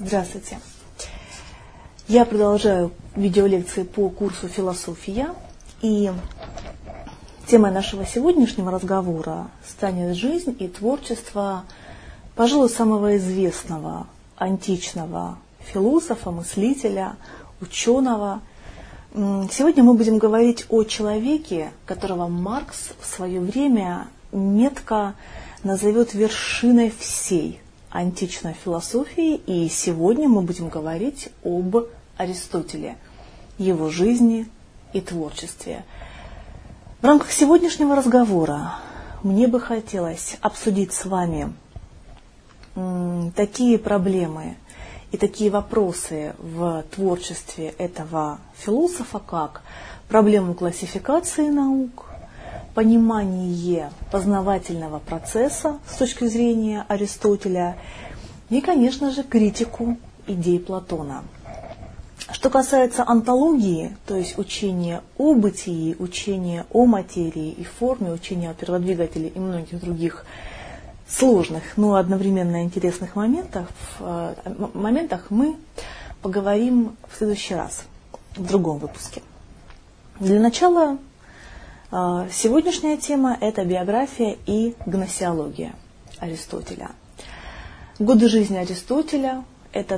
Здравствуйте. Я продолжаю видеолекции по курсу «Философия», и темой нашего сегодняшнего разговора станет жизнь и творчество, пожалуй, самого известного античного философа, мыслителя, ученого. Сегодня мы будем говорить о человеке, которого Маркс в свое время метко назовет вершиной всей античной философии, и сегодня мы будем говорить об Аристотеле, его жизни и творчестве. В рамках сегодняшнего разговора мне бы хотелось обсудить с вами такие проблемы и такие вопросы в творчестве этого философа, как проблему классификации наук, понимание познавательного процесса с точки зрения Аристотеля и, конечно же, критику идей Платона. Что касается онтологии, то есть учения о бытии, учения о материи и форме, учения о перводвигателе и многих других сложных, но одновременно интересных моментах мы поговорим в следующий раз, в другом выпуске. Для начала сегодняшняя тема – это биография и гносеология Аристотеля. Годы жизни Аристотеля – это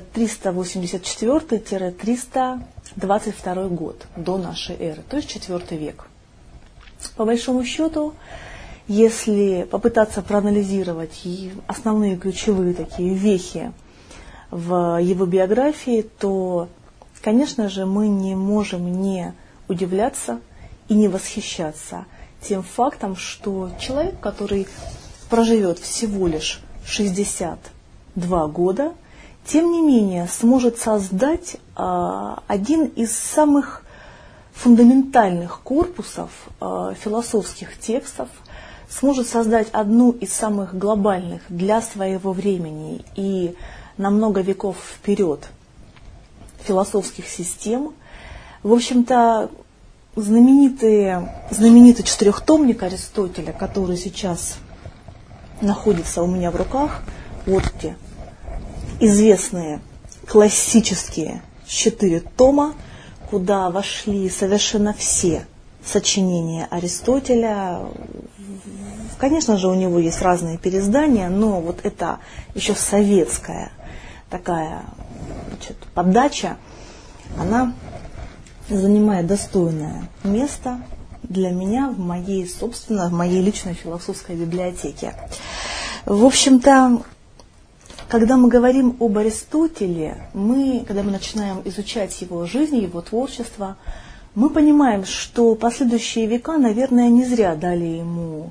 384-322 год до нашей эры, то есть IV век. По большому счету, если попытаться проанализировать основные ключевые такие вехи в его биографии, то, конечно же, мы не можем не удивляться и не восхищаться тем фактом, что человек, который проживет всего лишь 62 года, тем не менее сможет создать один из самых фундаментальных корпусов философских текстов, сможет создать одну из самых глобальных для своего времени и на много веков вперед философских систем. В общем-то, знаменитый четырехтомник Аристотеля, который сейчас находится у меня в руках, вот где известные классические 4 тома, куда вошли совершенно все сочинения Аристотеля. Конечно же, у него есть разные переиздания, но вот это еще советская такая подача, она занимает достойное место для меня в моей личной философской библиотеке. В общем-то, когда мы говорим об Аристотеле, когда мы начинаем изучать его жизнь, его творчество, мы понимаем, что последующие века, наверное, не зря дали ему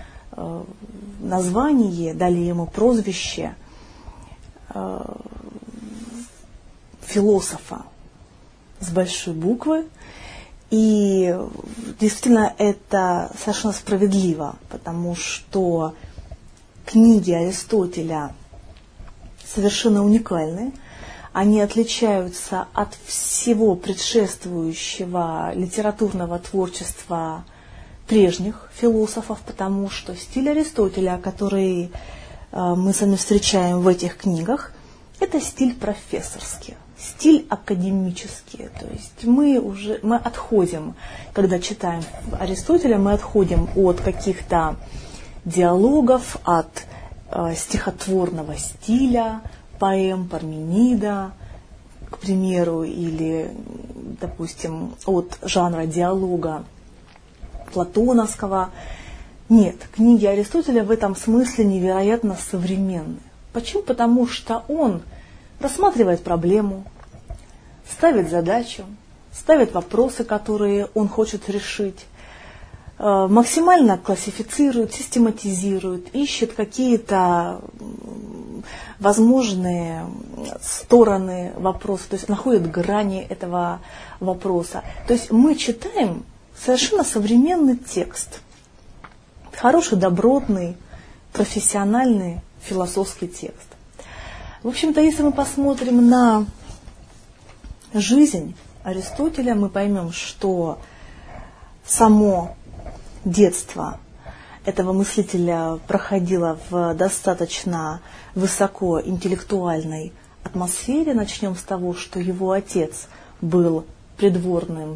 название, дали ему прозвище философа с большой буквы. И действительно это совершенно справедливо, потому что книги Аристотеля совершенно уникальны. Они отличаются от всего предшествующего литературного творчества прежних философов, потому что стиль Аристотеля, который мы с вами встречаем в этих книгах, это стиль профессорский, стиль академический. То есть мы отходим, когда читаем Аристотеля, мы отходим от каких-то диалогов, от стихотворного стиля, поэм Парменида, к примеру, или, допустим, от жанра диалога платоновского. Нет, книги Аристотеля в этом смысле невероятно современны. Почему? Потому что он рассматривает проблему, ставит задачу, ставит вопросы, которые он хочет решить, максимально классифицирует, систематизирует, ищет какие-то возможные стороны вопроса, то есть находит грани этого вопроса. То есть мы читаем совершенно современный текст, хороший, добротный, профессиональный философский текст. В общем-то, если мы посмотрим на жизнь Аристотеля, мы поймем, что само детство этого мыслителя проходило в достаточно высокоинтеллектуальной атмосфере. Начнем с того, что его отец был придворным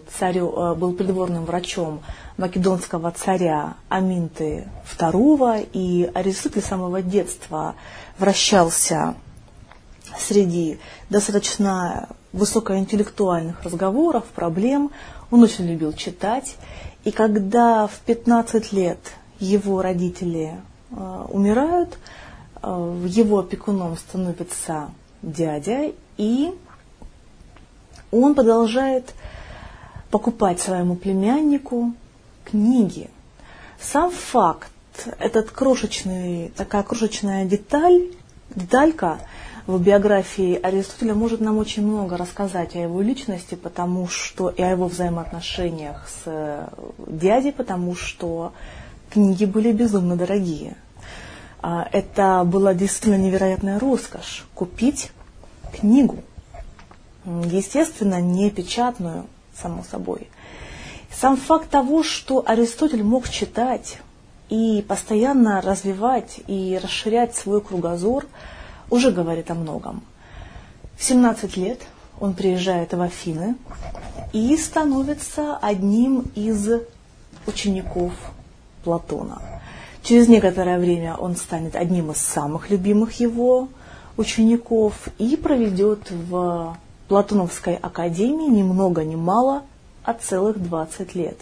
врачом македонского царя Аминты II, и Аристотель с самого детства вращался среди достаточно высокоинтеллектуальных разговоров, проблем. Он очень любил читать. И когда в 15 лет его родители умирают, его опекуном становится дядя, и он продолжает покупать своему племяннику книги. Сам факт, такая крошечная деталька в биографии Аристотеля может нам очень много рассказать о его личности, потому что и о его взаимоотношениях с дядей, потому что книги были безумно дорогие. Это была действительно невероятная роскошь — купить книгу. Естественно, не печатную, само собой. Сам факт того, что Аристотель мог читать и постоянно развивать и расширять свой кругозор, уже говорит о многом. В 17 лет он приезжает в Афины и становится одним из учеников Платона. Через некоторое время он станет одним из самых любимых его учеников и проведет в Платоновской академии ни много ни мало, а целых 20 лет.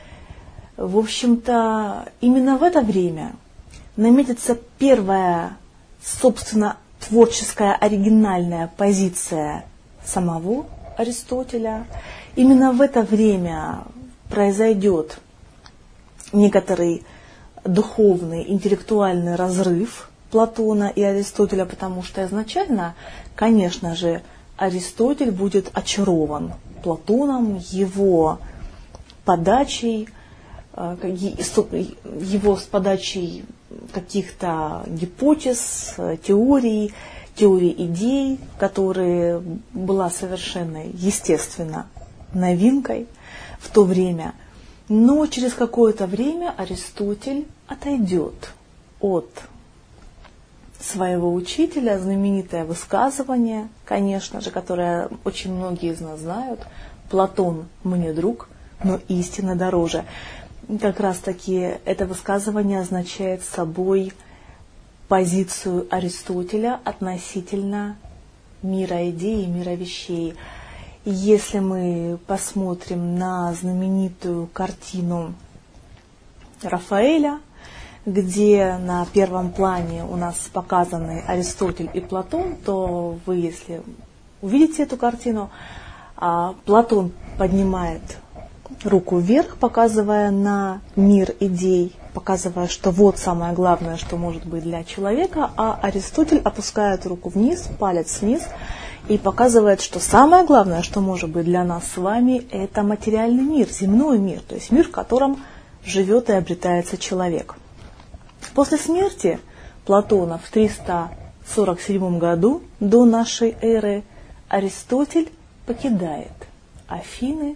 В общем-то, именно в это время наметится первая, собственно, творческая оригинальная позиция самого Аристотеля. Именно в это время произойдет некоторый духовный, интеллектуальный разрыв Платона и Аристотеля, потому что изначально, конечно же, Аристотель будет очарован Платоном, его подачей, с подачей каких-то гипотез, теорий идей, которые была совершенно, естественно, новинкой в то время. Но через какое-то время Аристотель отойдет от своего учителя. Знаменитое высказывание, конечно же, которое очень многие из нас знают: «Платон мне друг, но истина дороже». Как раз таки это высказывание означает собой позицию Аристотеля относительно мира идей и мира вещей. Если мы посмотрим на знаменитую картину Рафаэля, где на первом плане у нас показаны Аристотель и Платон, то вы, если увидите эту картину, Платон поднимает руку вверх, показывая на мир идей, показывая, что вот самое главное, что может быть для человека, а Аристотель опускает руку вниз, палец вниз, и показывает, что самое главное, что может быть для нас с вами, это материальный мир, земной мир, то есть мир, в котором живет и обретается человек. После смерти Платона в 347 году до нашей эры Аристотель покидает Афины,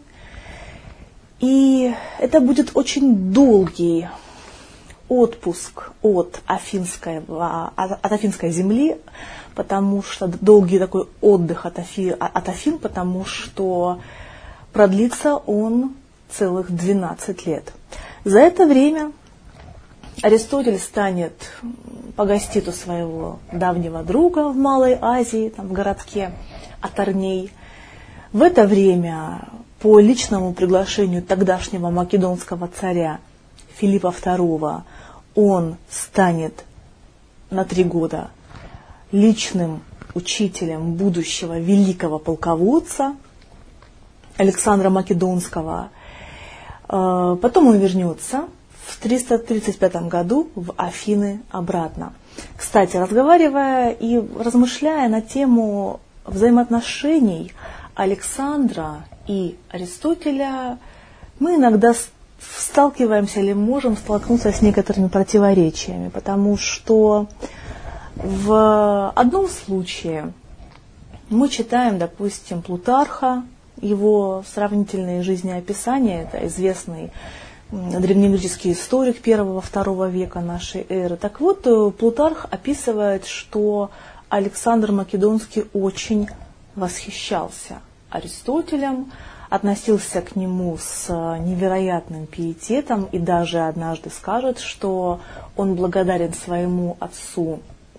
и это будет очень долгий отпуск от афинской земли, потому что долгий такой отдых от Афин, потому что продлится он целых 12 лет. За это время Аристотель погостит у своего давнего друга в Малой Азии, там в городке Аторней. В это время по личному приглашению тогдашнего македонского царя Филиппа II он станет на 3 года личным учителем будущего великого полководца Александра Македонского. Потом он вернется в 335 году в Афины обратно. Кстати, разговаривая и размышляя на тему взаимоотношений Александра и Аристотеля, мы иногда сталкиваемся или можем столкнуться с некоторыми противоречиями, потому что в одном случае мы читаем, допустим, Плутарха, его сравнительные жизнеописания, это известный древнегреческий историк 1-2 века нашей эры. Так вот, Плутарх описывает, что Александр Македонский очень восхищался Аристотелем, относился к нему с невероятным пиететом и даже однажды скажет, что он благодарен своему отцу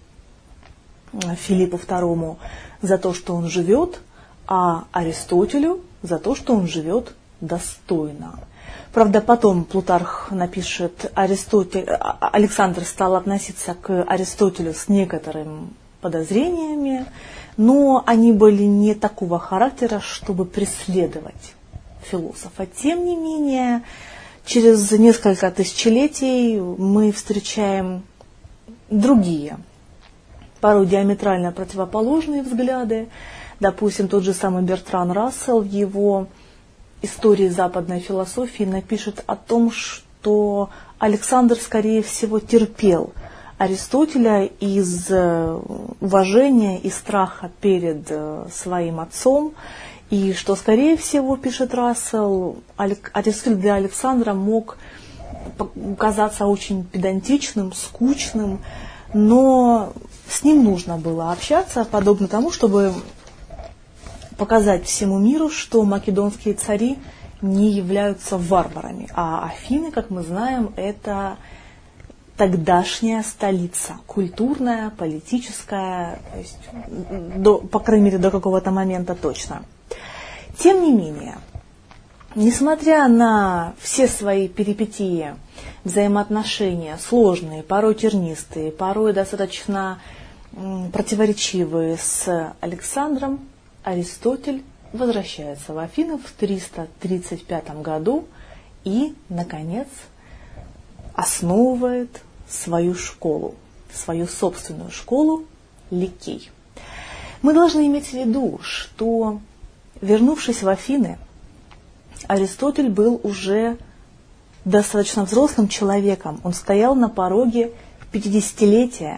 Филиппу II за то, что он живет, а Аристотелю за то, что он живет достойно. Правда, потом Плутарх напишет, Александр стал относиться к Аристотелю с некоторыми подозрениями, но они были не такого характера, чтобы преследовать философа. Тем не менее, через несколько тысячелетий мы встречаем другие, порой диаметрально противоположные взгляды. Допустим, тот же самый Бертран Рассел в его «Истории западной философии» напишет о том, что Александр, скорее всего, терпел Аристотеля из уважения и страха перед своим отцом, и что, скорее всего, пишет Рассел, Аристотель для Александра мог казаться очень педантичным, скучным, но с ним нужно было общаться, подобно тому, чтобы показать всему миру, что македонские цари не являются варварами, а Афины, как мы знаем, это тогдашняя столица, культурная, политическая, то есть по крайней мере, до какого-то момента точно. Тем не менее, несмотря на все свои перипетии, взаимоотношения сложные, порой тернистые, порой достаточно противоречивые с Александром, Аристотель возвращается в Афины в 335 году и, наконец, основывает свою школу, свою собственную школу Ликей. Мы должны иметь в виду, что, вернувшись в Афины, Аристотель был уже достаточно взрослым человеком. Он стоял на пороге 50-летия,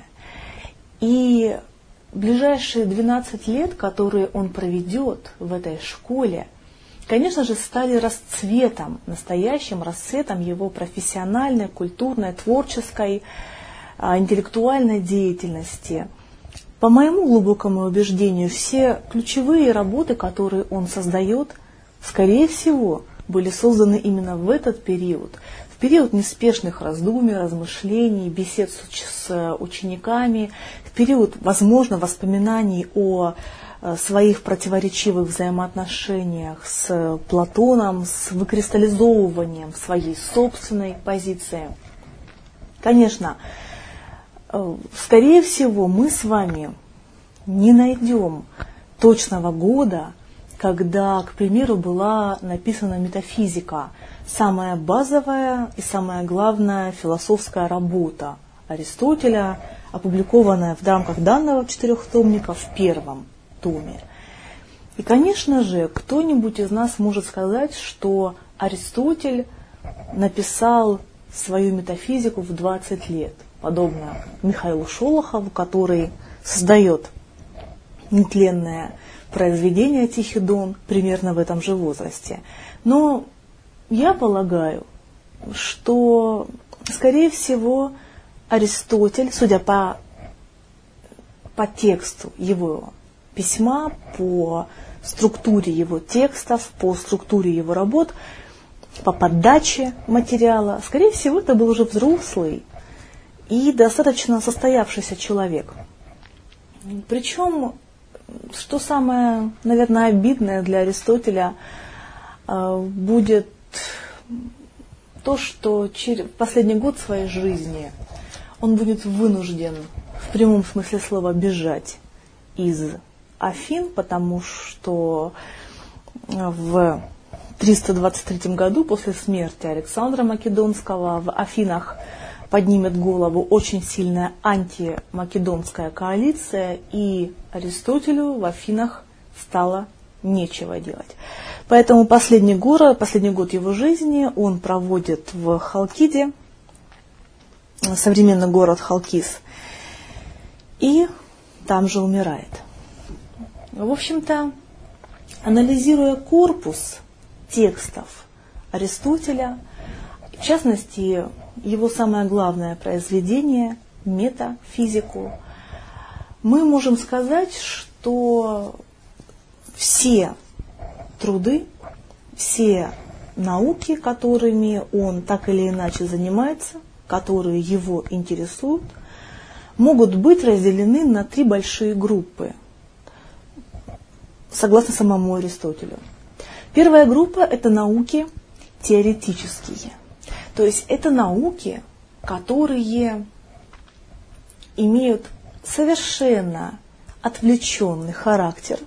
и ближайшие 12 лет, которые он проведет в этой школе, конечно же, стали расцветом, настоящим расцветом его профессиональной, культурной, творческой, интеллектуальной деятельности. По моему глубокому убеждению, все ключевые работы, которые он создает, скорее всего, были созданы именно в этот период, в период неспешных раздумий, размышлений, бесед с учениками, в период, возможно, воспоминаний о своих противоречивых взаимоотношениях с Платоном, с выкристаллизовыванием своей собственной позиции. Конечно, скорее всего, мы с вами не найдем точного года, когда, к примеру, была написана метафизика, самая базовая и самая главная философская работа Аристотеля, опубликованная в рамках данного четырехтомника в первом томе. И, конечно же, кто-нибудь из нас может сказать, что Аристотель написал свою метафизику в 20 лет, подобно Михаилу Шолохову, который создает нетленное произведение «Тихий Дон» примерно в этом же возрасте. Но я полагаю, что, скорее всего, Аристотель, судя по тексту его письма, по структуре его текстов, по структуре его работ, по подаче материала, скорее всего, это был уже взрослый и достаточно состоявшийся человек. Причем, что самое, наверное, обидное для Аристотеля, будет то, что в последний год своей жизни он будет вынужден в прямом смысле слова бежать из Афин, потому что в 323 году после смерти Александра Македонского в Афинах поднимет голову очень сильная антимакедонская коалиция, и Аристотелю в Афинах стало нечего делать. Поэтому последний год его жизни он проводит в Халкиде, современный город Халкис, и там же умирает. В общем-то, анализируя корпус текстов Аристотеля, в частности, его самое главное произведение «Метафизику», мы можем сказать, что все труды, все науки, которыми он так или иначе занимается, которые его интересуют, могут быть разделены на 3 большие группы, согласно самому Аристотелю. Первая группа – это науки теоретические. То есть это науки, которые имеют совершенно отвлеченный характер.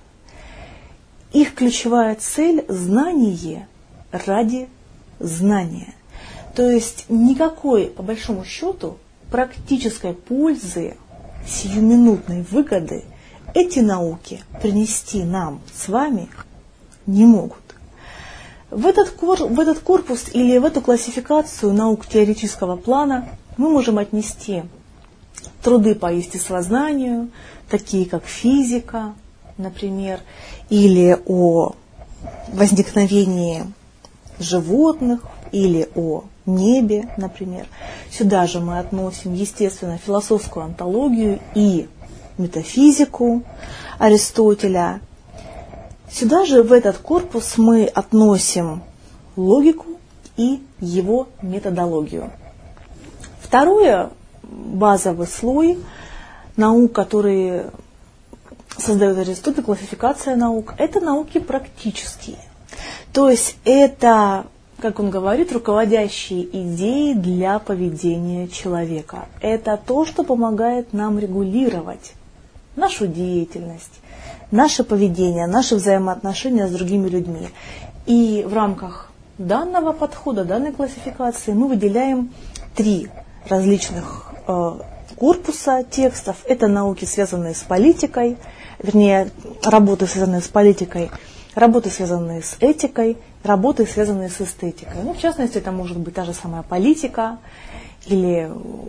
Их ключевая цель – знание ради знания. То есть никакой, по большому счету, практической пользы, сиюминутной выгоды эти науки принести нам с вами не могут. В этот корпус или в эту классификацию наук теоретического плана мы можем отнести труды по естествознанию, такие как физика, например, или о возникновении животных, или о небе, например. Сюда же мы относим, естественно, философскую онтологию и метафизику Аристотеля. Сюда же, в этот корпус, мы относим логику и его методологию. Второй базовый слой наук, которые создает Аристотель, классификация наук, это науки практические. То есть это, как он говорит, руководящие идеи для поведения человека. Это то, что помогает нам регулировать нашу деятельность, наше поведение, наши взаимоотношения с другими людьми. И в рамках данного подхода, данной классификации мы выделяем 3 различных корпуса текстов. Это науки, связанные с политикой, вернее, работы, связанные с политикой, работы, связанные с этикой, работы, связанные с эстетикой. Ну, в частности, это может быть та же самая политика или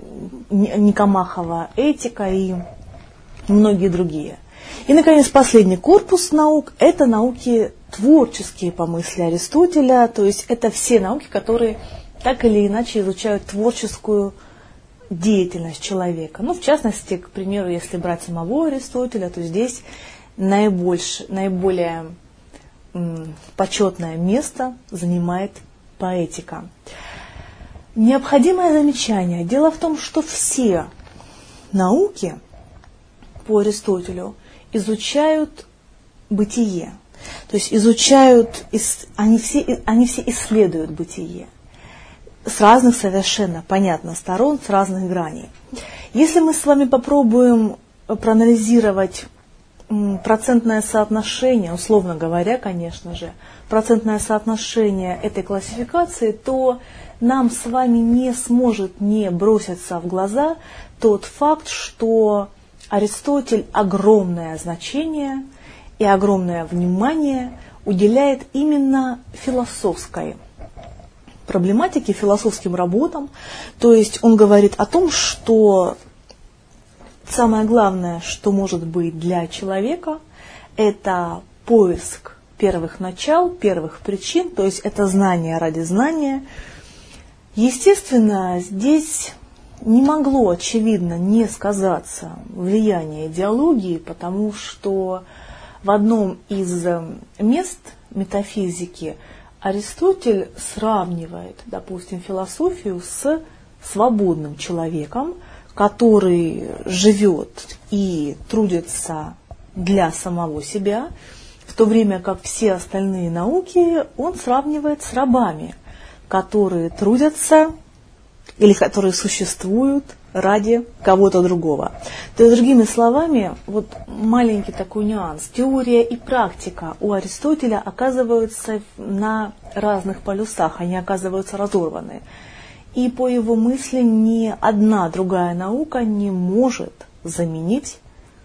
Никомахова этика и многие другие. И, наконец, последний корпус наук – это науки творческие по мысли Аристотеля, то есть это все науки, которые так или иначе изучают творческую деятельность человека. Ну, в частности, к примеру, если брать самого Аристотеля, то здесь наиболее почетное место занимает поэтика. Необходимое замечание. Дело в том, что все науки по Аристотелю изучают бытие. То есть они все исследуют бытие с разных совершенно, понятно, сторон, с разных граней. Если мы с вами попробуем проанализировать процентное соотношение, условно говоря, конечно же, процентное соотношение этой классификации, то нам с вами не сможет не броситься в глаза тот факт, что Аристотель огромное значение и огромное внимание уделяет именно философской проблематике, философским работам. То есть он говорит о том, что самое главное, что может быть для человека, это поиск первых начал, первых причин, то есть это знание ради знания. Естественно, здесь не могло, очевидно, не сказаться влияние идеологии, потому что в одном из мест метафизики Аристотель сравнивает, допустим, философию с свободным человеком, который живет и трудится для самого себя, в то время как все остальные науки он сравнивает с рабами, которые трудятся или которые существуют ради кого-то другого. То есть, другими словами, вот маленький такой нюанс. Теория и практика у Аристотеля оказываются на разных полюсах, они оказываются разорваны. И по его мысли ни одна другая наука не может заменить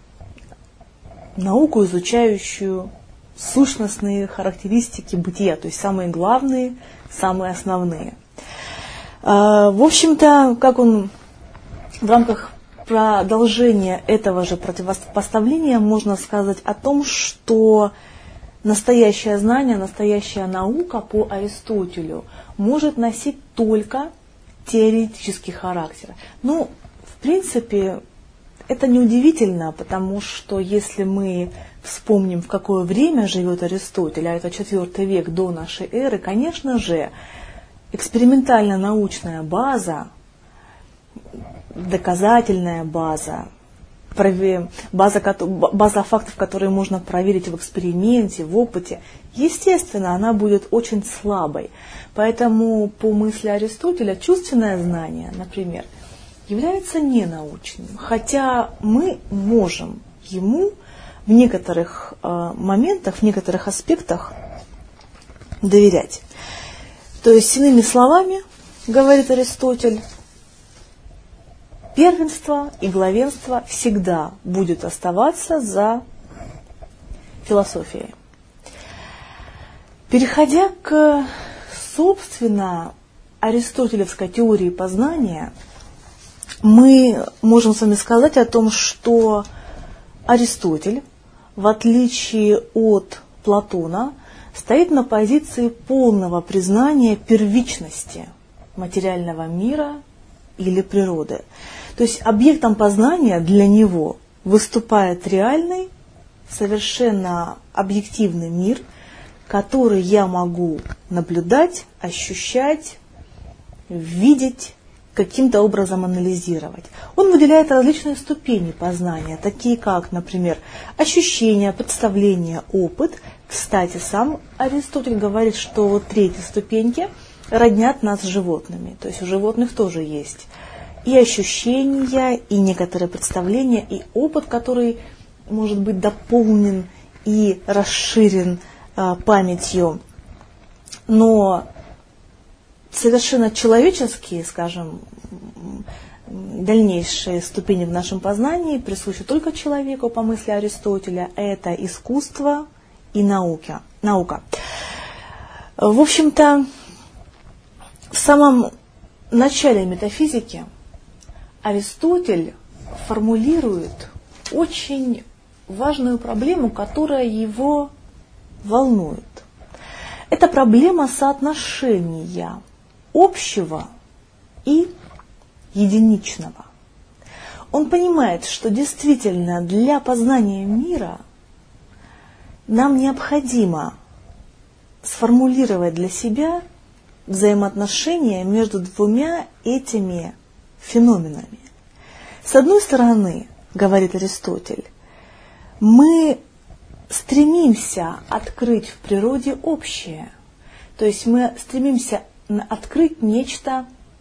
науку, изучающую сущностные характеристики бытия, то есть самые главные, самые основные. В общем-то, как он в рамках продолжения этого же противопоставления можно сказать о том, что настоящее знание, настоящая наука по Аристотелю может носить только теоретический характер. Ну, в принципе, это неудивительно, потому что если мы вспомним, в какое время живет Аристотель, а это IV век до нашей эры, конечно же, экспериментально-научная база, доказательная база, база фактов, которые можно проверить в эксперименте, в опыте, естественно, она будет очень слабой. Поэтому, по мысли Аристотеля, чувственное знание, например, является ненаучным, хотя мы можем ему в некоторых моментах, в некоторых аспектах доверять. То есть, иными словами, говорит Аристотель, первенство и главенство всегда будет оставаться за философией. Переходя к, собственно, аристотелевской теории познания, мы можем с вами сказать о том, что Аристотель, в отличие от Платона, стоит на позиции полного признания первичности материального мира или природы. То есть объектом познания для него выступает реальный, совершенно объективный мир, который я могу наблюдать, ощущать, видеть, каким-то образом анализировать. Он выделяет различные ступени познания, такие как, например, ощущения, представления, опыт. Кстати, сам Аристотель говорит, что вот третьи ступеньки роднят нас с животными. То есть у животных тоже есть и ощущения, и некоторые представления, и опыт, который может быть дополнен и расширен памятью. Но совершенно человеческие, скажем, дальнейшие ступени в нашем познании присущи только человеку, по мысли Аристотеля. Это искусство и наука. В общем-то, в самом начале метафизики Аристотель формулирует очень важную проблему, которая его волнует. Это проблема соотношения общего и единичного. Он понимает, что действительно для познания мира нам необходимо сформулировать для себя взаимоотношения между двумя этими феноменами. С одной стороны, говорит Аристотель, мы стремимся открыть в природе общее, то есть мы стремимся открыть нечто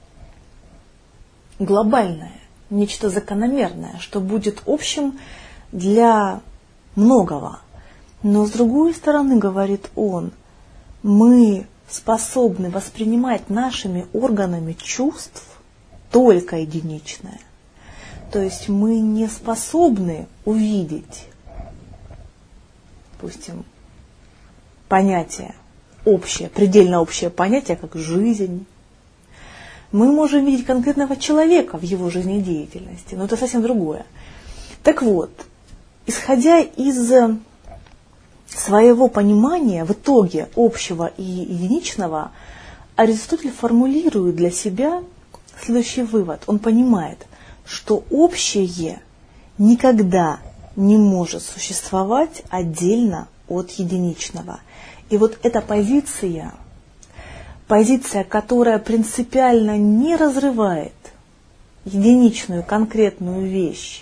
глобальное, нечто закономерное, что будет общим для многого. Но с другой стороны, говорит он, мы способны воспринимать нашими органами чувств только единичное. То есть мы не способны увидеть, допустим, понятие общее, предельно общее понятие, как жизнь. Мы можем видеть конкретного человека в его жизнедеятельности, но это совсем другое. Так вот, исходя из своего понимания в итоге общего и единичного, Аристотель формулирует для себя следующий вывод. Он понимает, что общее никогда не может существовать отдельно от единичного. И вот эта позиция, которая принципиально не разрывает единичную конкретную вещь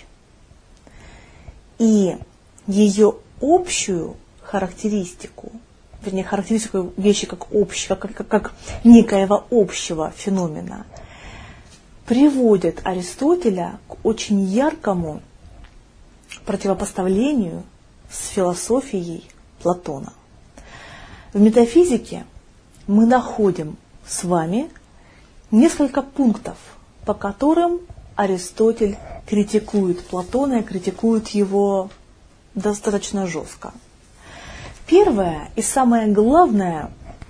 и ее общую характеристику, вернее, характеристику вещи как общего, как некоего общего феномена, приводит Аристотеля к очень яркому противопоставлению с философией Платона. В метафизике мы находим с вами несколько пунктов, по которым Аристотель критикует Платона и критикует его достаточно жестко. Первое и самое главное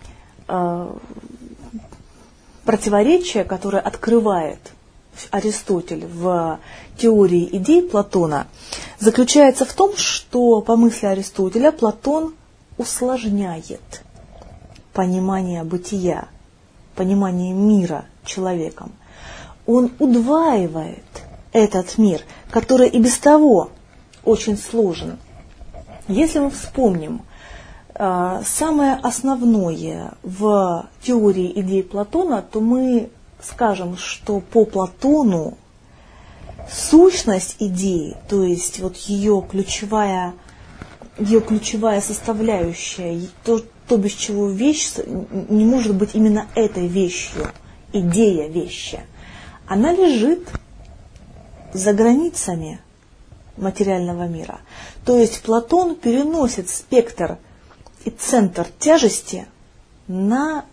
противоречие, которое открывает Аристотель в теории идей Платона, заключается в том, что, по мысли Аристотеля, Платон усложняет понимание бытия, понимание мира человеком. Он удваивает этот мир, который и без того очень сложен. Если мы вспомним самое основное в теории идей Платона, то мы скажем, что по Платону сущность идеи, то есть вот ее ключевая составляющая, то, без чего вещь не может быть именно этой вещью, идея вещи, она лежит за границами материального мира. То есть Платон переносит спектр и центр тяжести на,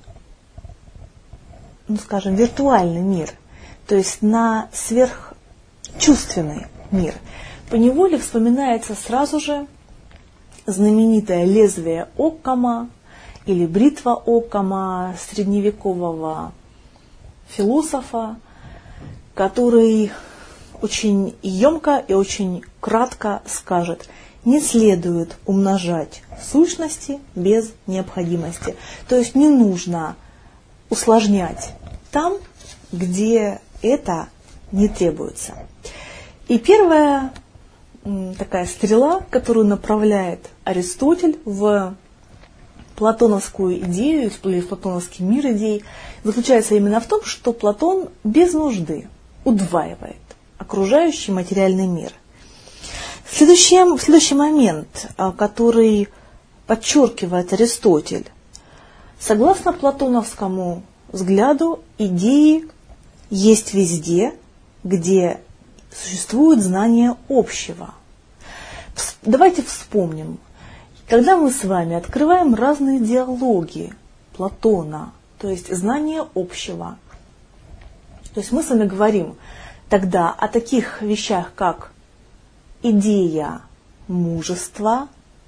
скажем, виртуальный мир, то есть на сверхчувственный мир. Поневоле вспоминается сразу же знаменитое лезвие Оккама или бритва Оккама, средневекового философа, который очень емко и очень кратко скажет: не следует умножать сущности без необходимости. То есть не нужно усложнять там, где это не требуется. И первая такая стрела, которую направляет Аристотель в платоновскую идею, или в платоновский мир идей, заключается именно в том, что Платон без нужды удваивает окружающий материальный мир. Следующий момент, который подчеркивает Аристотель: согласно платоновскому взгляду, идеи есть везде, где существует знание общего. Давайте вспомним, когда мы с вами открываем разные диалоги Платона, то есть знание общего, то есть мы с вами говорим тогда о таких вещах, как идея мужества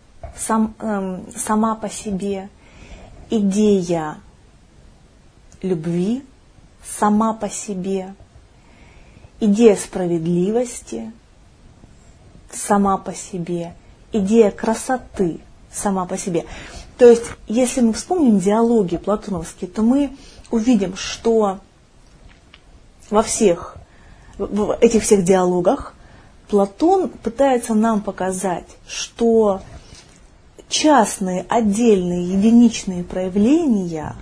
сама по себе, идея любви сама по себе, идея справедливости сама по себе, идея красоты сама по себе. То есть, если мы вспомним диалоги платоновские, то мы увидим, что в этих всех диалогах Платон пытается нам показать, что частные, отдельные, единичные проявления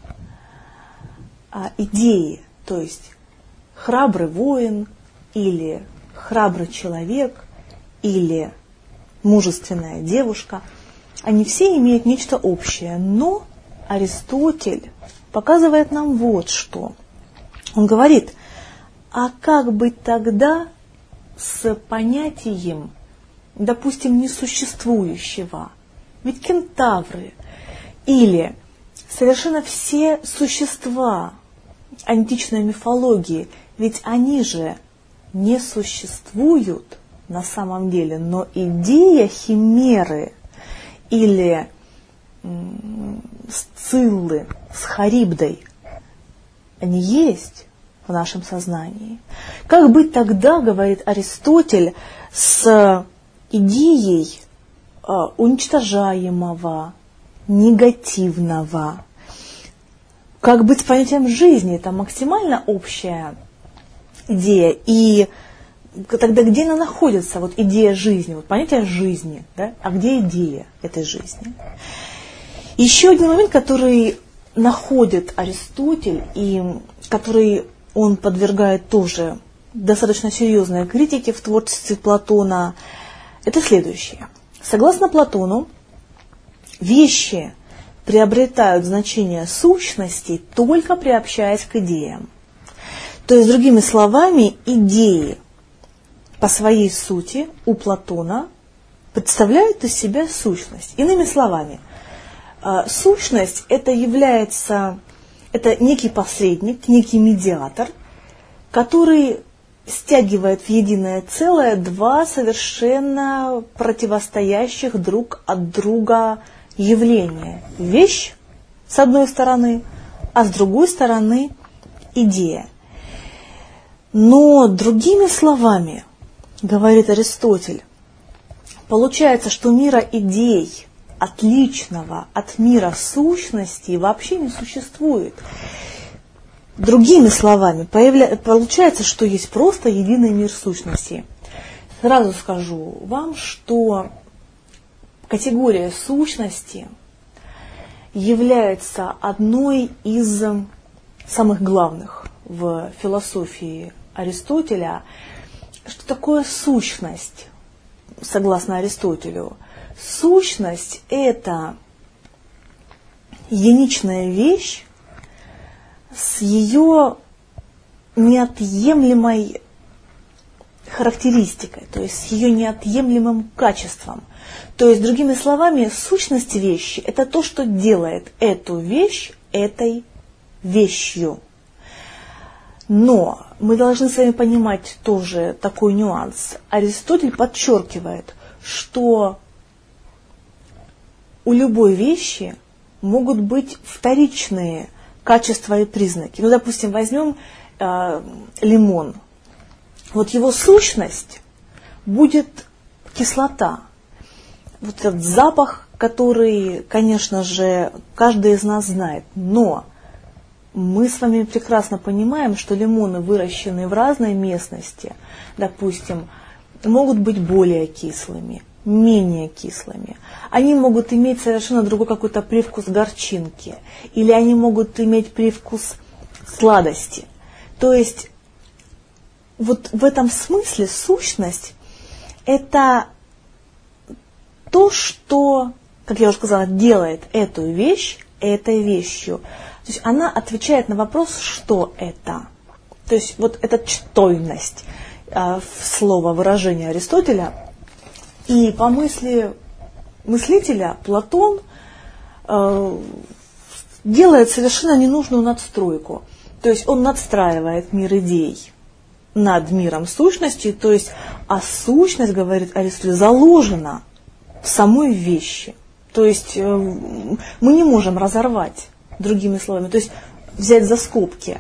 идеи, то есть храбрый воин или храбрый человек или мужественная девушка, они все имеют нечто общее. Но Аристотель показывает нам вот что. Он говорит: а как быть тогда с понятием, допустим, несуществующего? Ведь кентавры или совершенно все существа античной мифологии, ведь они же не существуют на самом деле, но идея химеры или Сциллы с Харибдой, они есть в нашем сознании. Как быть тогда, говорит Аристотель, с идеей уничтожаемого, негативного? Как быть с понятием жизни? Это максимально общая идея. И тогда где она находится, вот идея жизни, вот понятие жизни, да? А где идея этой жизни? Еще один момент, который находит Аристотель и который он подвергает тоже достаточно серьезной критике в творчестве Платона, это следующее. Согласно Платону, вещи приобретают значение сущности, только приобщаясь к идеям. То есть, другими словами, идеи по своей сути у Платона представляют из себя сущность. Иными словами, сущность это некий посредник, некий медиатор, который стягивает в единое целое два совершенно противостоящих друг от друга явления. Вещь с одной стороны, а с другой стороны идея. Но другими словами, говорит Аристотель, получается, что мира идей, отличного от мира сущности, вообще не существует. Другими словами, получается, что есть просто единый мир сущностей. Сразу скажу вам, что категория сущности является одной из самых главных в философии Аристотеля. Что такое сущность, согласно Аристотелю? Сущность – это единичная вещь с ее неотъемлемой характеристикой, то есть с ее неотъемлемым качеством. То есть, другими словами, сущность вещи – это то, что делает эту вещь этой вещью. Но мы должны с вами понимать тоже такой нюанс. Аристотель подчеркивает, что у любой вещи могут быть вторичные качества и признаки. Ну, допустим, возьмем лимон. Вот его сущность будет кислота. Вот этот запах, который, конечно же, каждый из нас знает. Но мы с вами прекрасно понимаем, что лимоны, выращенные в разной местности, допустим, могут быть более кислыми, менее кислыми. Они могут иметь совершенно другой какой-то привкус горчинки. Или они могут иметь привкус сладости. То есть вот в этом смысле сущность – это то, что, как я уже сказала, делает эту вещь этой вещью. То есть она отвечает на вопрос, что это. То есть вот эта чтойность, слово, выражение Аристотеля. И по мысли мыслителя Платон делает совершенно ненужную надстройку. То есть он надстраивает мир идей над миром сущности, то есть, а сущность, говорит Аристотель, заложена в самой вещи. То есть мы не можем разорвать, другими словами, то есть взять за скобки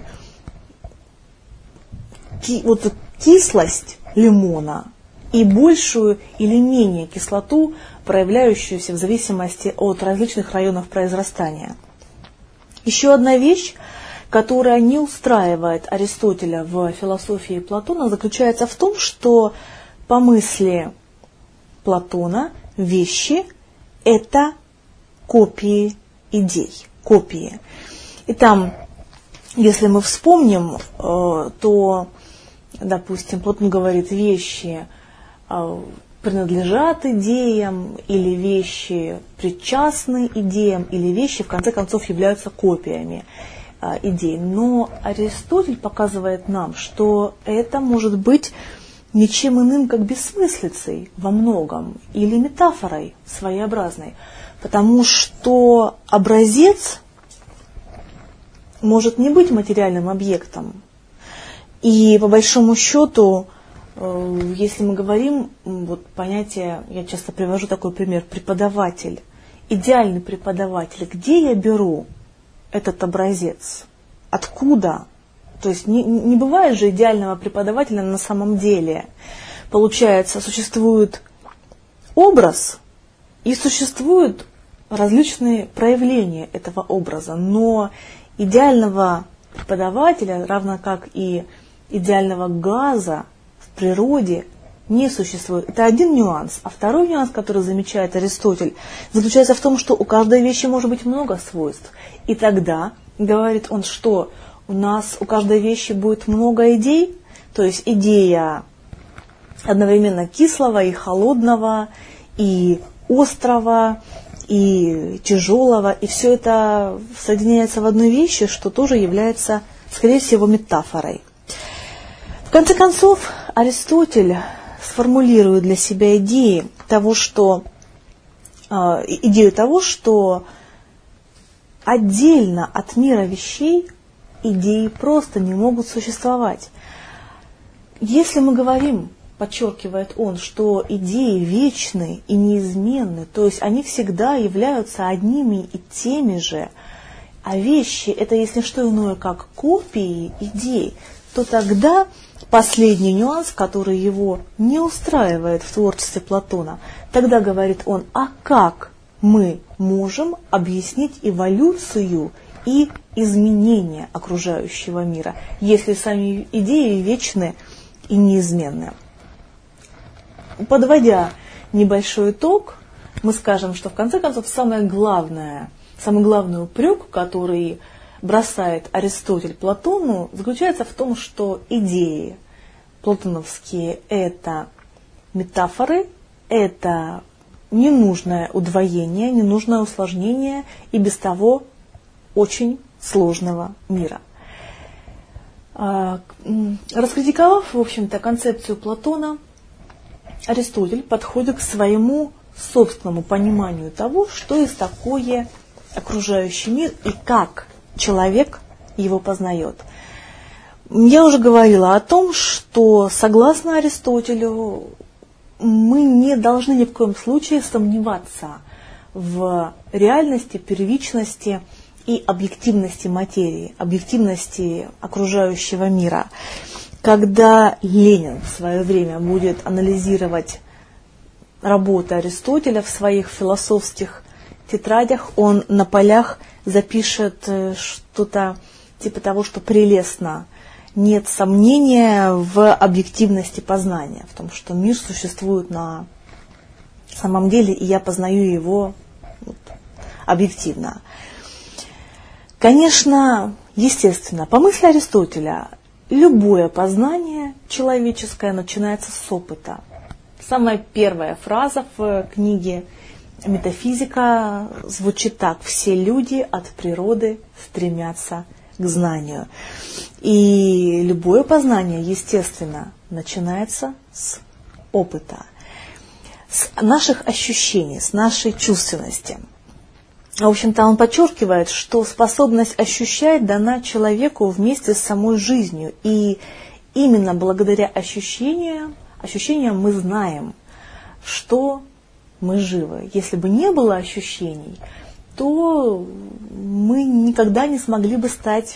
вот кислость лимона и большую или менее кислоту, проявляющуюся в зависимости от различных районов произрастания. Еще одна вещь, которая не устраивает Аристотеля в философии Платона, заключается в том, что по мысли Платона вещи – это копии идей, копии. И там, если мы вспомним, то, допустим, Платон говорит, вещи принадлежат идеям, или вещи причастны идеям, или вещи, в конце концов, являются копиями идей. Но Аристотель показывает нам, что это может быть ничем иным, как бессмыслицей во многом, или метафорой своеобразной, потому что образец может не быть материальным объектом. И по большому счету, если мы говорим, вот понятие, я часто привожу такой пример, преподаватель, идеальный преподаватель, где я беру этот образец? Откуда? То есть не бывает же идеального преподавателя на самом деле. Получается, существует образ и существуют различные проявления этого образа, но идеального преподавателя, равно как и идеального газа в природе, не существует. Это один нюанс. А второй нюанс, который замечает Аристотель, заключается в том, что у каждой вещи может быть много свойств. И тогда, говорит он, что у нас у каждой вещи будет много идей, то есть идея одновременно кислого и холодного, и острого, и тяжелого, и все это соединяется в одной вещи, что тоже является, скорее всего, метафорой. В конце концов, Аристотель сформулирует для себя идею того, что отдельно от мира вещей идеи просто не могут существовать. Если мы говорим, подчеркивает он, что идеи вечны и неизменны, то есть они всегда являются одними и теми же, а вещи это, если что иное, как копии идей, то тогда последний нюанс, который его не устраивает в творчестве Платона, тогда говорит он, а как мы можем объяснить эволюцию и изменения окружающего мира, если сами идеи вечны и неизменны. Подводя небольшой итог, мы скажем, что в конце концов самый главный упрек, который бросает Аристотель Платону, заключается в том, что идеи платоновские – это метафоры, это ненужное удвоение, ненужное усложнение и без того очень сложного мира. Раскритиковав, в общем-то, концепцию Платона, Аристотель подходит к своему собственному пониманию того, что есть такое окружающий мир и как человек его познает. Я уже говорила о том, что, согласно Аристотелю, мы не должны ни в коем случае сомневаться в реальности, первичности и объективности материи, объективности окружающего мира. Когда Ленин в свое время будет анализировать работы Аристотеля в своих философских тетрадях, он на полях запишет что-то типа того, что прелестно. Нет сомнения в объективности познания, в том, что мир существует на самом деле, и я познаю его объективно. Конечно, естественно, по мысли Аристотеля, любое познание человеческое начинается с опыта. Самая первая фраза в книге «Метафизика» звучит так: «Все люди от природы стремятся к знанию». И любое познание, естественно, начинается с опыта, с наших ощущений, с нашей чувственности. В общем-то, он подчеркивает, что способность ощущать дана человеку вместе с самой жизнью. И именно благодаря ощущениям мы знаем, что мы живы. Если бы не было ощущений, то мы никогда не смогли бы стать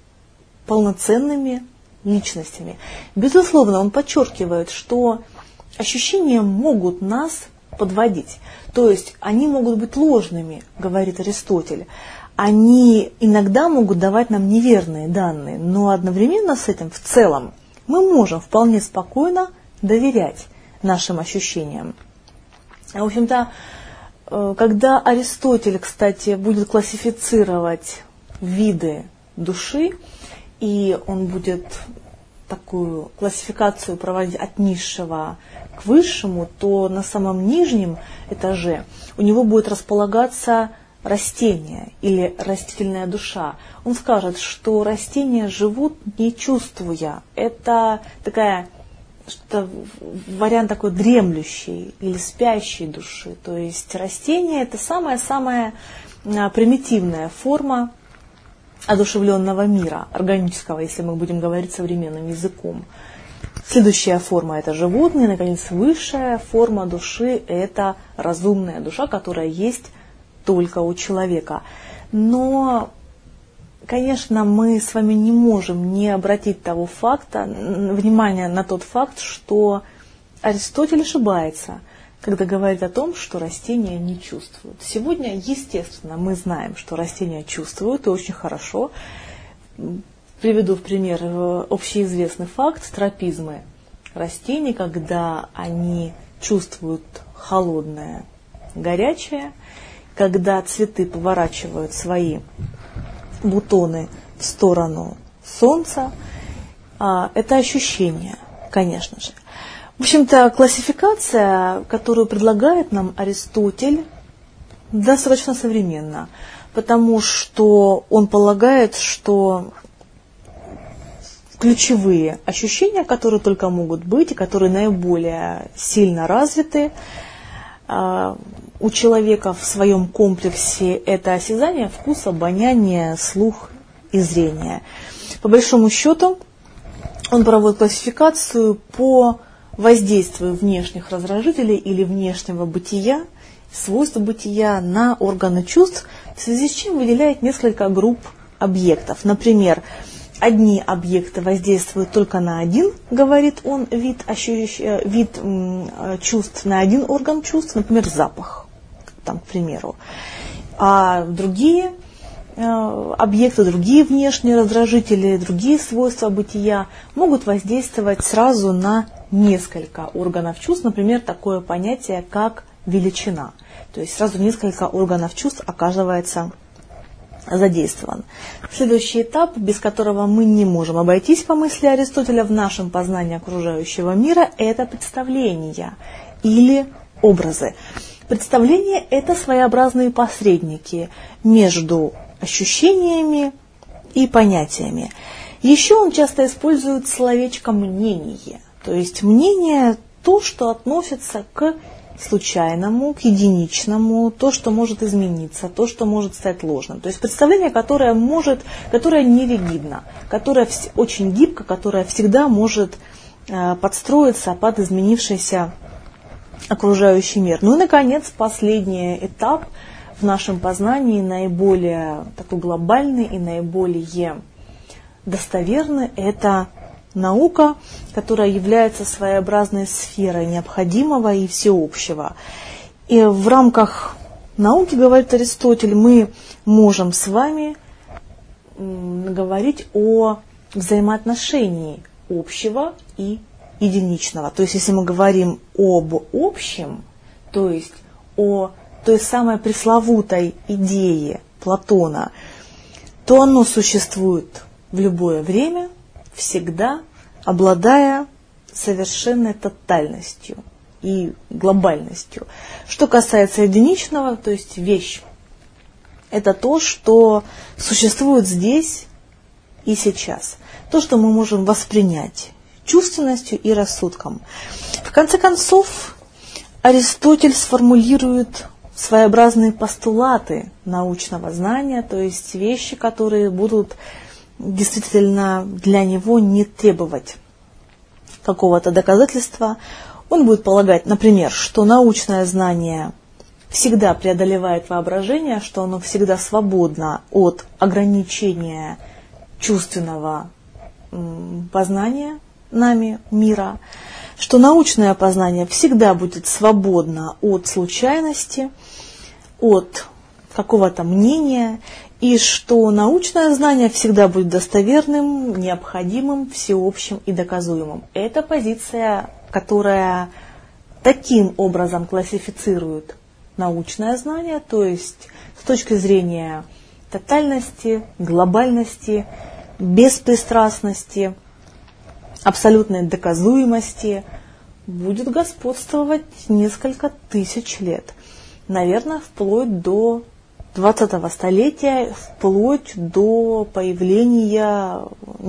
полноценными личностями. Безусловно, он подчеркивает, что ощущения могут нас подводить. То есть они могут быть ложными, говорит Аристотель. Они иногда могут давать нам неверные данные, но одновременно с этим в целом мы можем вполне спокойно доверять нашим ощущениям. В общем-то, когда Аристотель, кстати, будет классифицировать виды души, и он будет такую классификацию проводить от низшего к высшему, то на самом нижнем этаже у него будет располагаться растение или растительная душа. Он скажет, что растения живут не чувствуя. Это такая, что вариант такой дремлющей или спящей души. То есть растение – это самая-самая примитивная форма одушевленного мира, органического, если мы будем говорить современным языком. Следующая форма – это животные, наконец, высшая форма души – это разумная душа, которая есть только у человека. Но, конечно, мы с вами не можем не обратить внимание на тот факт, что Аристотель ошибается, когда говорит о том, что растения не чувствуют. Сегодня, естественно, мы знаем, что растения чувствуют, и очень хорошо. Приведу в пример общеизвестный факт тропизмы растений, когда они чувствуют холодное, горячее, когда цветы поворачивают свои бутоны в сторону солнца. Это ощущение, конечно же. В общем-то, классификация, которую предлагает нам Аристотель, достаточно современна, потому что он полагает, что ключевые ощущения, которые только могут быть и которые наиболее сильно развиты у человека в своем комплексе, это осязание, вкус, обоняние, слух и зрение. По большому счету, он проводит классификацию по воздействию внешних раздражителей или внешнего бытия, свойств бытия на органы чувств, в связи с чем выделяет несколько групп объектов. Например, одни объекты воздействуют только на один, говорит он, вид чувств, на один орган чувств, например, запах, к примеру. А другие объекты, другие внешние раздражители, другие свойства бытия могут воздействовать сразу на несколько органов чувств, например, такое понятие, как величина. То есть сразу несколько органов чувств оказывается задействован. Следующий этап, без которого мы не можем обойтись по мысли Аристотеля в нашем познании окружающего мира, это представления или образы. Представления – это своеобразные посредники между ощущениями и понятиями. Еще он часто использует словечко «мнение». То есть мнение – то, что относится к случайному, к единичному, то, что может измениться, то, что может стать ложным. То есть представление, которое не ригидно, которое очень гибко, которое всегда может подстроиться под изменившийся окружающий мир. Ну и, наконец, последний этап в нашем познании, наиболее такой глобальный и наиболее достоверный, это наука, которая является своеобразной сферой необходимого и всеобщего. И в рамках науки, говорит Аристотель, мы можем с вами говорить о взаимоотношении общего и единичного. То есть, если мы говорим об общем, то есть о той самой пресловутой идее Платона, то оно существует в любое время, всегда, обладая совершенной тотальностью и глобальностью. Что касается единичного, то есть вещь, это то, что существует здесь и сейчас. То, что мы можем воспринять чувственностью и рассудком. В конце концов, Аристотель сформулирует своеобразные постулаты научного знания, то есть вещи, которые будут действительно для него не требовать какого-то доказательства. Он будет полагать, например, что научное знание всегда преодолевает воображение, что оно всегда свободно от ограничения чувственного познания нами мира, что научное познание всегда будет свободно от случайности, от какого-то мнения, и что научное знание всегда будет достоверным, необходимым, всеобщим и доказуемым. Это позиция, которая таким образом классифицирует научное знание, то есть с точки зрения тотальности, глобальности, беспристрастности, абсолютной доказуемости, будет господствовать несколько тысяч лет. Наверное, вплоть до 20-го столетия, вплоть до появления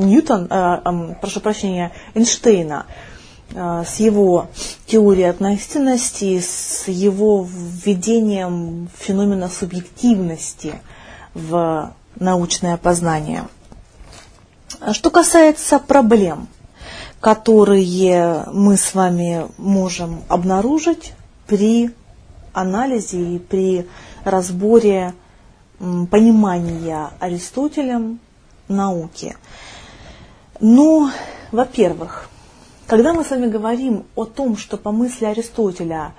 Эйнштейна с его теорией относительности, с его введением феномена субъективности в научное познание. Что касается проблем, которые мы с вами можем обнаружить при анализе и при разборе понимания Аристотелем науки. Ну, во-первых, когда мы с вами говорим о том, что по мысли Аристотеля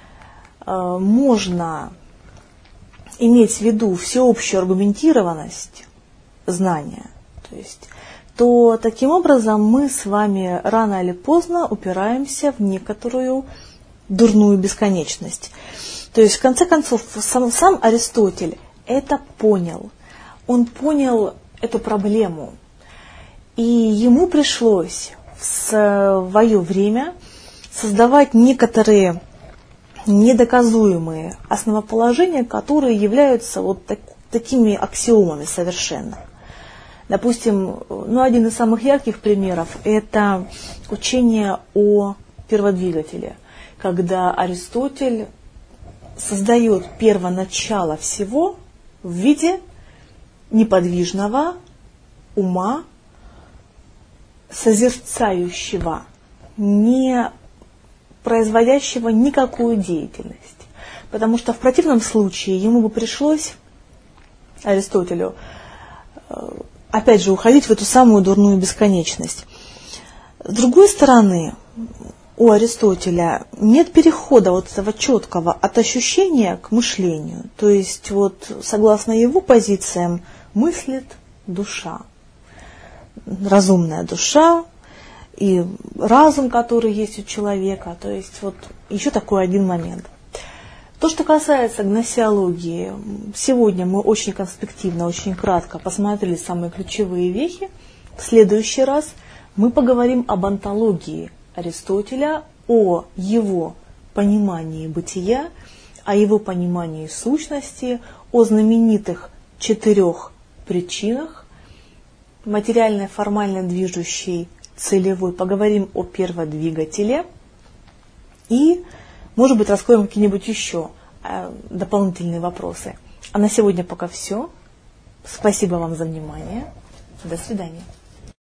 можно иметь в виду всеобщую аргументированность знания, то таким образом мы с вами рано или поздно упираемся в некоторую дурную бесконечность. То есть, в конце концов, сам Аристотель это понял. Он понял эту проблему. И ему пришлось в свое время создавать некоторые недоказуемые основоположения, которые являются вот такими аксиомами совершенно. Допустим, один из самых ярких примеров – это учение о перводвигателе, когда Аристотель создает первоначало всего в виде неподвижного ума, созерцающего, не производящего никакую деятельность. Потому что в противном случае ему бы пришлось, Аристотелю, опять же, уходить в эту самую дурную бесконечность. С другой стороны, у Аристотеля нет перехода вот этого четкого от ощущения к мышлению. То есть вот согласно его позициям мыслит душа, разумная душа и разум, который есть у человека. То есть вот еще такой один момент. То, что касается гносеологии, сегодня мы очень конспективно, очень кратко посмотрели самые ключевые вехи. В следующий раз мы поговорим об онтологии Аристотеля, о его понимании бытия, о его понимании сущности, о знаменитых 4 причинах, материальной, формальной, движущей, целевой. Поговорим о перводвигателе и, может быть, раскроем какие-нибудь еще дополнительные вопросы. А на сегодня пока все. Спасибо вам за внимание. До свидания.